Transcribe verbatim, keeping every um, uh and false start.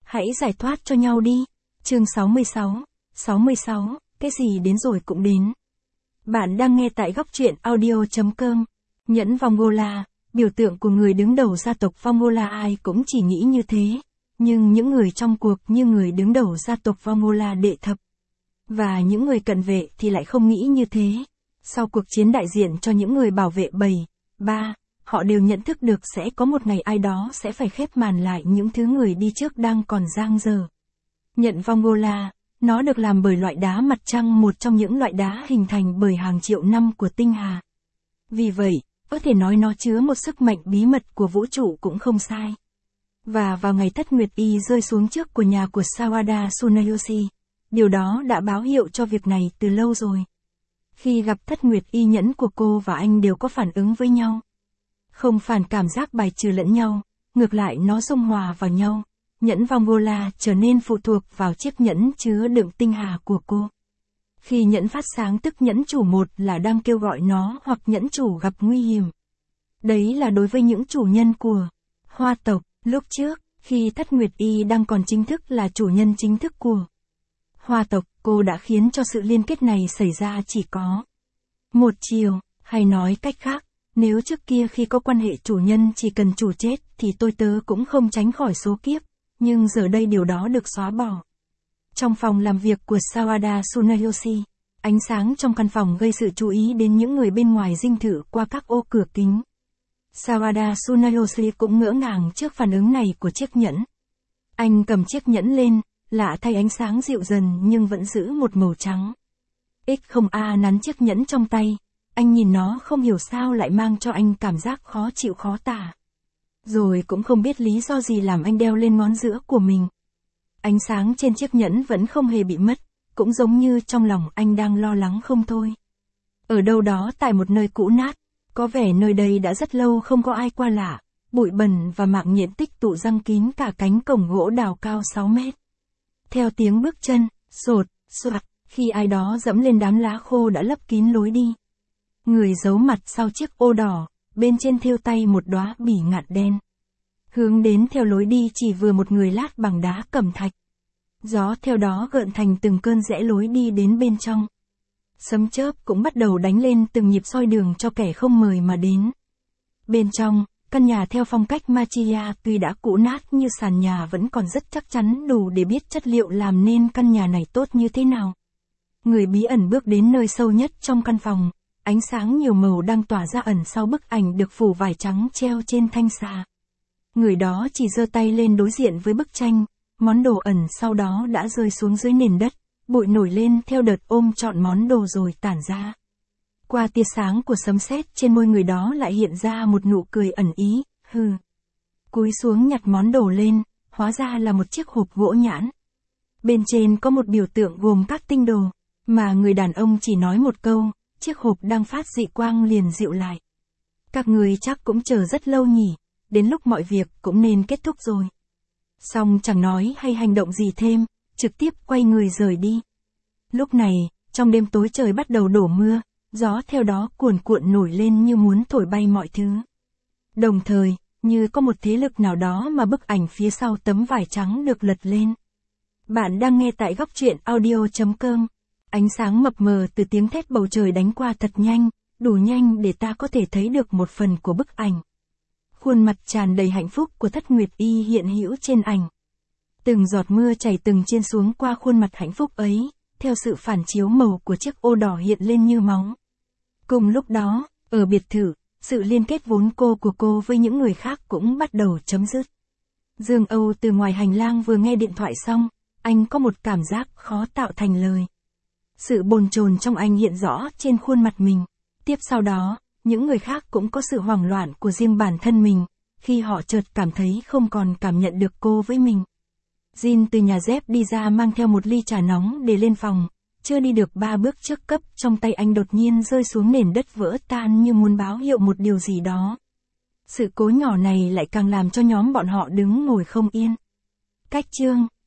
Hãy giải thoát cho nhau đi. Chương sáu mươi sáu. sáu mươi sáu, cái gì đến rồi cũng đến. Bạn đang nghe tại góc truyện audio chấm com. Nhẫn Vongola, biểu tượng của người đứng đầu gia tộc Vongola, ai cũng chỉ nghĩ như thế. Nhưng những người trong cuộc như người đứng đầu gia tộc Vongola đệ thập. Và những người cận vệ thì lại không nghĩ như thế. Sau cuộc chiến đại diện cho những người bảo vệ bầy, ba, họ đều nhận thức được sẽ có một ngày ai đó sẽ phải khép màn lại những thứ người đi trước đang còn dang dở. Nhẫn Vongola, nó được làm bởi loại đá mặt trăng, một trong những loại đá hình thành bởi hàng triệu năm của tinh hà. Vì vậy, có thể nói nó chứa một sức mạnh bí mật của vũ trụ cũng không sai. Và vào ngày Thất Nguyệt Y rơi xuống trước của nhà của Sawada Tsunayoshi, điều đó đã báo hiệu cho việc này từ lâu rồi. Khi gặp Thất Nguyệt Y, nhẫn của cô và anh đều có phản ứng với nhau. Không phản cảm giác bài trừ lẫn nhau, ngược lại nó dung hòa vào nhau. Nhẫn Vongola trở nên phụ thuộc vào chiếc nhẫn chứa đựng tinh hà của cô. Khi nhẫn phát sáng tức nhẫn chủ một là đang kêu gọi nó, hoặc nhẫn chủ gặp nguy hiểm. Đấy là đối với những chủ nhân của Hoa tộc. Lúc trước, khi Thất Nguyệt Y đang còn chính thức là chủ nhân chính thức của Hoa tộc, cô đã khiến cho sự liên kết này xảy ra chỉ có một chiều, hay nói cách khác, nếu trước kia khi có quan hệ chủ nhân chỉ cần chủ chết thì tôi tớ cũng không tránh khỏi số kiếp, nhưng giờ đây điều đó được xóa bỏ. Trong phòng làm việc của Sawada Tsunayoshi, ánh sáng trong căn phòng gây sự chú ý đến những người bên ngoài dinh thự qua các ô cửa kính. Sawada Tsunayoshi cũng ngỡ ngàng trước phản ứng này của chiếc nhẫn. Anh cầm chiếc nhẫn lên, lạ thay ánh sáng dịu dần nhưng vẫn giữ một màu trắng. X không A nắn chiếc nhẫn trong tay, anh nhìn nó không hiểu sao lại mang cho anh cảm giác khó chịu khó tả. Rồi cũng không biết lý do gì làm anh đeo lên ngón giữa của mình. Ánh sáng trên chiếc nhẫn vẫn không hề bị mất, cũng giống như trong lòng anh đang lo lắng không thôi. Ở đâu đó tại một nơi cũ nát, có vẻ nơi đây đã rất lâu không có ai qua lạ, bụi bẩn và mạng nhện tích tụ răng kín cả cánh cổng gỗ đào cao sáu mét. Theo tiếng bước chân, sột, soạt, khi ai đó dẫm lên đám lá khô đã lấp kín lối đi. Người giấu mặt sau chiếc ô đỏ, bên trên thêu tay một đóa bỉ ngạn đen. Hướng đến theo lối đi chỉ vừa một người lát bằng đá cẩm thạch. Gió theo đó gợn thành từng cơn rẽ lối đi đến bên trong. Sấm chớp cũng bắt đầu đánh lên từng nhịp soi đường cho kẻ không mời mà đến. Bên trong, căn nhà theo phong cách Machiya tuy đã cũ nát nhưng sàn nhà vẫn còn rất chắc chắn, đủ để biết chất liệu làm nên căn nhà này tốt như thế nào. Người bí ẩn bước đến nơi sâu nhất trong căn phòng, ánh sáng nhiều màu đang tỏa ra ẩn sau bức ảnh được phủ vải trắng treo trên thanh xà. Người đó chỉ giơ tay lên đối diện với bức tranh, món đồ ẩn sau đó đã rơi xuống dưới nền đất, bụi nổi lên theo đợt ôm trọn món đồ rồi tản ra. Qua tia sáng của sấm sét trên môi người đó lại hiện ra một nụ cười ẩn ý, hừ. Cúi xuống nhặt món đồ lên, hóa ra là một chiếc hộp gỗ nhãn. Bên trên có một biểu tượng gồm các tinh đồ, mà người đàn ông chỉ nói một câu, chiếc hộp đang phát dị quang liền dịu lại. Các người chắc cũng chờ rất lâu nhỉ, đến lúc mọi việc cũng nên kết thúc rồi. Xong chẳng nói hay hành động gì thêm, trực tiếp quay người rời đi. Lúc này, trong đêm tối trời bắt đầu đổ mưa, gió theo đó cuồn cuộn nổi lên như muốn thổi bay mọi thứ. Đồng thời, như có một thế lực nào đó mà bức ảnh phía sau tấm vải trắng được lật lên. Bạn đang nghe tại góc truyện audio chấm com. Ánh sáng mập mờ từ tiếng thét bầu trời đánh qua thật nhanh, đủ nhanh để ta có thể thấy được một phần của bức ảnh. Khuôn mặt tràn đầy hạnh phúc của Thất Nguyệt Y hiện hữu trên ảnh. Từng giọt mưa chảy từng trên xuống qua khuôn mặt hạnh phúc ấy, theo sự phản chiếu màu của chiếc ô đỏ hiện lên như máu. Cùng lúc đó, ở biệt thự, sự liên kết vốn cô của cô với những người khác cũng bắt đầu chấm dứt. Dương Âu từ ngoài hành lang vừa nghe điện thoại xong, anh có một cảm giác khó tạo thành lời. Sự bồn chồn trong anh hiện rõ trên khuôn mặt mình. Tiếp sau đó, những người khác cũng có sự hoảng loạn của riêng bản thân mình, khi họ chợt cảm thấy không còn cảm nhận được cô với mình. Jin từ nhà dép đi ra mang theo một ly trà nóng để lên phòng, chưa đi được ba bước trước cấp trong tay anh đột nhiên rơi xuống nền đất vỡ tan như muốn báo hiệu một điều gì đó. Sự cố nhỏ này lại càng làm cho nhóm bọn họ đứng ngồi không yên. Cách chương